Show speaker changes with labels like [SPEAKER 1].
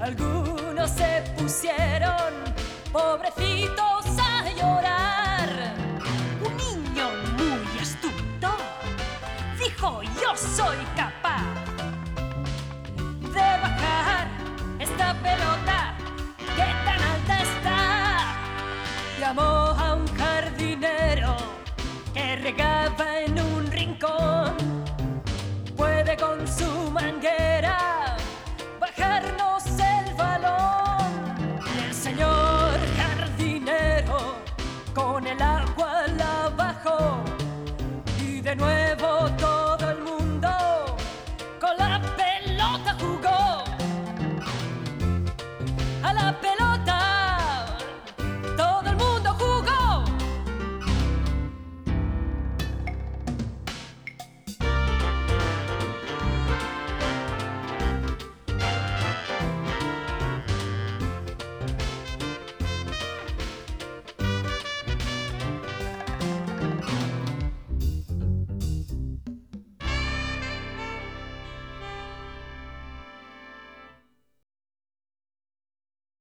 [SPEAKER 1] Algunos se pusieron pobrecitos a llorar.
[SPEAKER 2] Un niño muy astuto dijo: yo soy capaz
[SPEAKER 1] de bajar esta pelota que tan alta está. Llamó a un jardinero que regaba en un rincón. Puede con su manguera